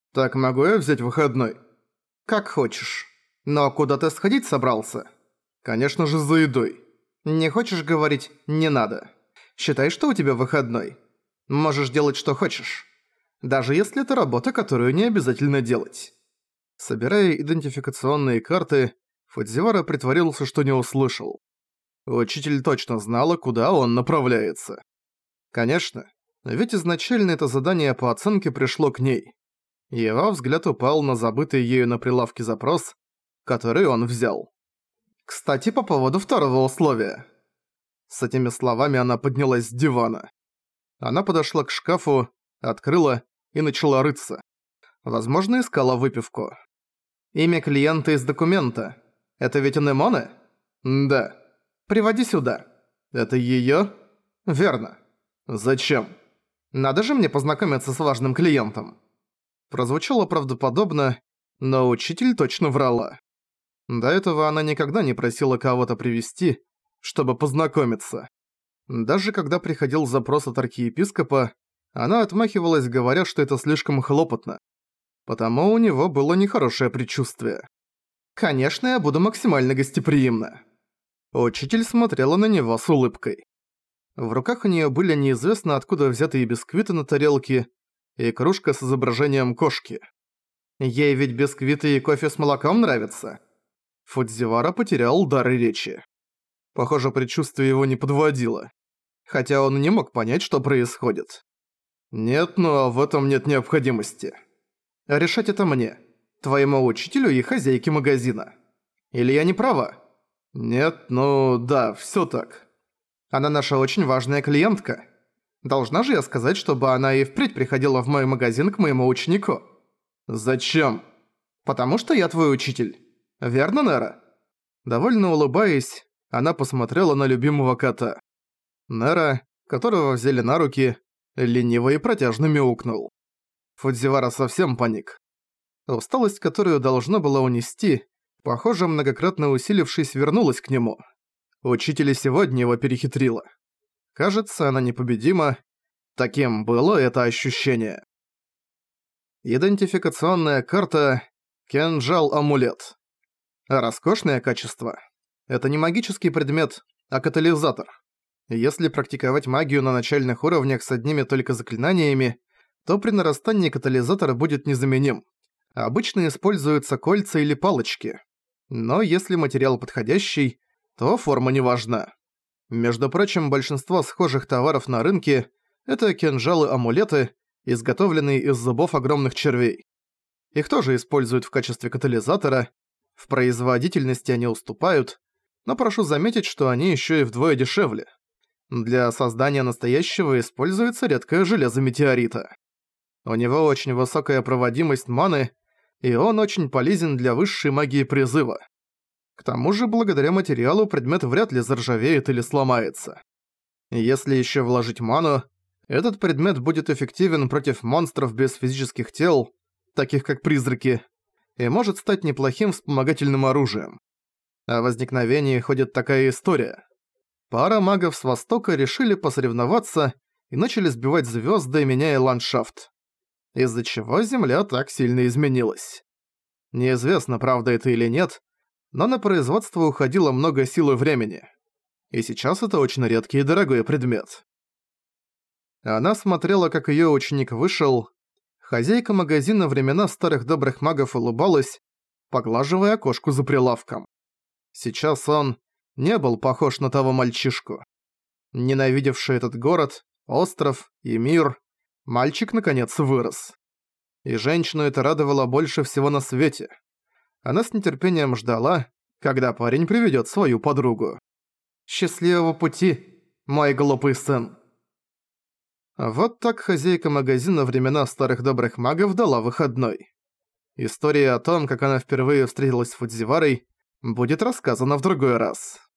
Так могу я взять выходной? Как хочешь. Но куда ты сходить собрался? Конечно же, за едой. Не хочешь говорить «не надо». Считай, что у тебя выходной. Можешь делать, что хочешь. Даже если это работа, которую не обязательно делать. Собирая идентификационные карты, Фудзивара притворился, что не услышал. Учитель точно знала, куда он направляется. Конечно, ведь изначально это задание по оценке пришло к ней. Его взгляд упал на забытый ею на прилавке запрос, который он взял. «Кстати, по поводу второго условия». С этими словами она поднялась с дивана. Она подошла к шкафу, открыла и начала рыться. Возможно, искала выпивку. «Имя клиента из документа. Это ведь Анемоне?» «Да». «Приводи сюда». «Это её?» «Верно». «Зачем?» «Надо же мне познакомиться с важным клиентом». Прозвучало правдоподобно, но учитель точно врала. До этого она никогда не просила кого-то привести, чтобы познакомиться. Даже когда приходил запрос от архиепископа, она отмахивалась, говоря, что это слишком хлопотно. Потому у него было нехорошее предчувствие. «Конечно, я буду максимально гостеприимна». Учитель смотрела на него с улыбкой. В руках у неё были неизвестно откуда взятые бисквиты на тарелке и кружка с изображением кошки. Ей ведь бисквиты и кофе с молоком нравятся. Фудзивара потерял дар речи. Похоже, предчувствие его не подводило. Хотя он не мог понять, что происходит. Нет, но в этом нет необходимости. Решать это мне, твоему учителю и хозяйке магазина. Или я не права? Нет, ну да, всё так. Она наша очень важная клиентка. Должна же я сказать, чтобы она и впредь приходила в мой магазин к моему ученику? Зачем? Потому что я твой учитель. Верно, Нера? Довольно улыбаясь, она посмотрела на любимого кота. Нера, которого взяли на руки, лениво и протяжно мяукнул. Фудзивара совсем паник. Усталость, которую должна была унести, похоже, многократно усилившись, вернулась к нему. Учитель и сегодня его перехитрила. Кажется, она непобедима. Таким было это ощущение. Идентификационная карта «Кинжал-амулет». Роскошное качество. Это не магический предмет, а катализатор. Если практиковать магию на начальных уровнях с одними только заклинаниями, то при нарастании катализатора будет незаменим. Обычно используются кольца или палочки. Но если материал подходящий, то форма не важна. Между прочим, большинство схожих товаров на рынке – это кинжалы-амулеты, изготовленные из зубов огромных червей. Их тоже используют в качестве катализатора, в производительности они уступают, но прошу заметить, что они еще и вдвое дешевле. Для создания настоящего используется редкое железо метеорита. У него очень высокая проводимость маны, и он очень полезен для высшей магии призыва. К тому же, благодаря материалу предмет вряд ли заржавеет или сломается. Если еще вложить ману, этот предмет будет эффективен против монстров без физических тел, таких как призраки, и может стать неплохим вспомогательным оружием. О возникновении ходит такая история. Пара магов с Востока решили посоревноваться и начали сбивать звезды, меняя ландшафт. Из-за чего Земля так сильно изменилась. Неизвестно, правда это или нет, но на производство уходило много сил и времени. И сейчас это очень редкий и дорогой предмет. Она смотрела, как её ученик вышел. Хозяйка магазина времена старых добрых магов улыбалась, поглаживая кошку за прилавком. Сейчас он не был похож на того мальчишку. Ненавидевший этот город, остров и мир, мальчик наконец вырос. И женщину это радовало больше всего на свете. Она с нетерпением ждала, когда парень приведёт свою подругу. «Счастливого пути, мой глупый сын!» Вот так хозяйка магазина времена старых добрых магов дала выходной. История о том, как она впервые встретилась с Фудзиварой, будет рассказана в другой раз.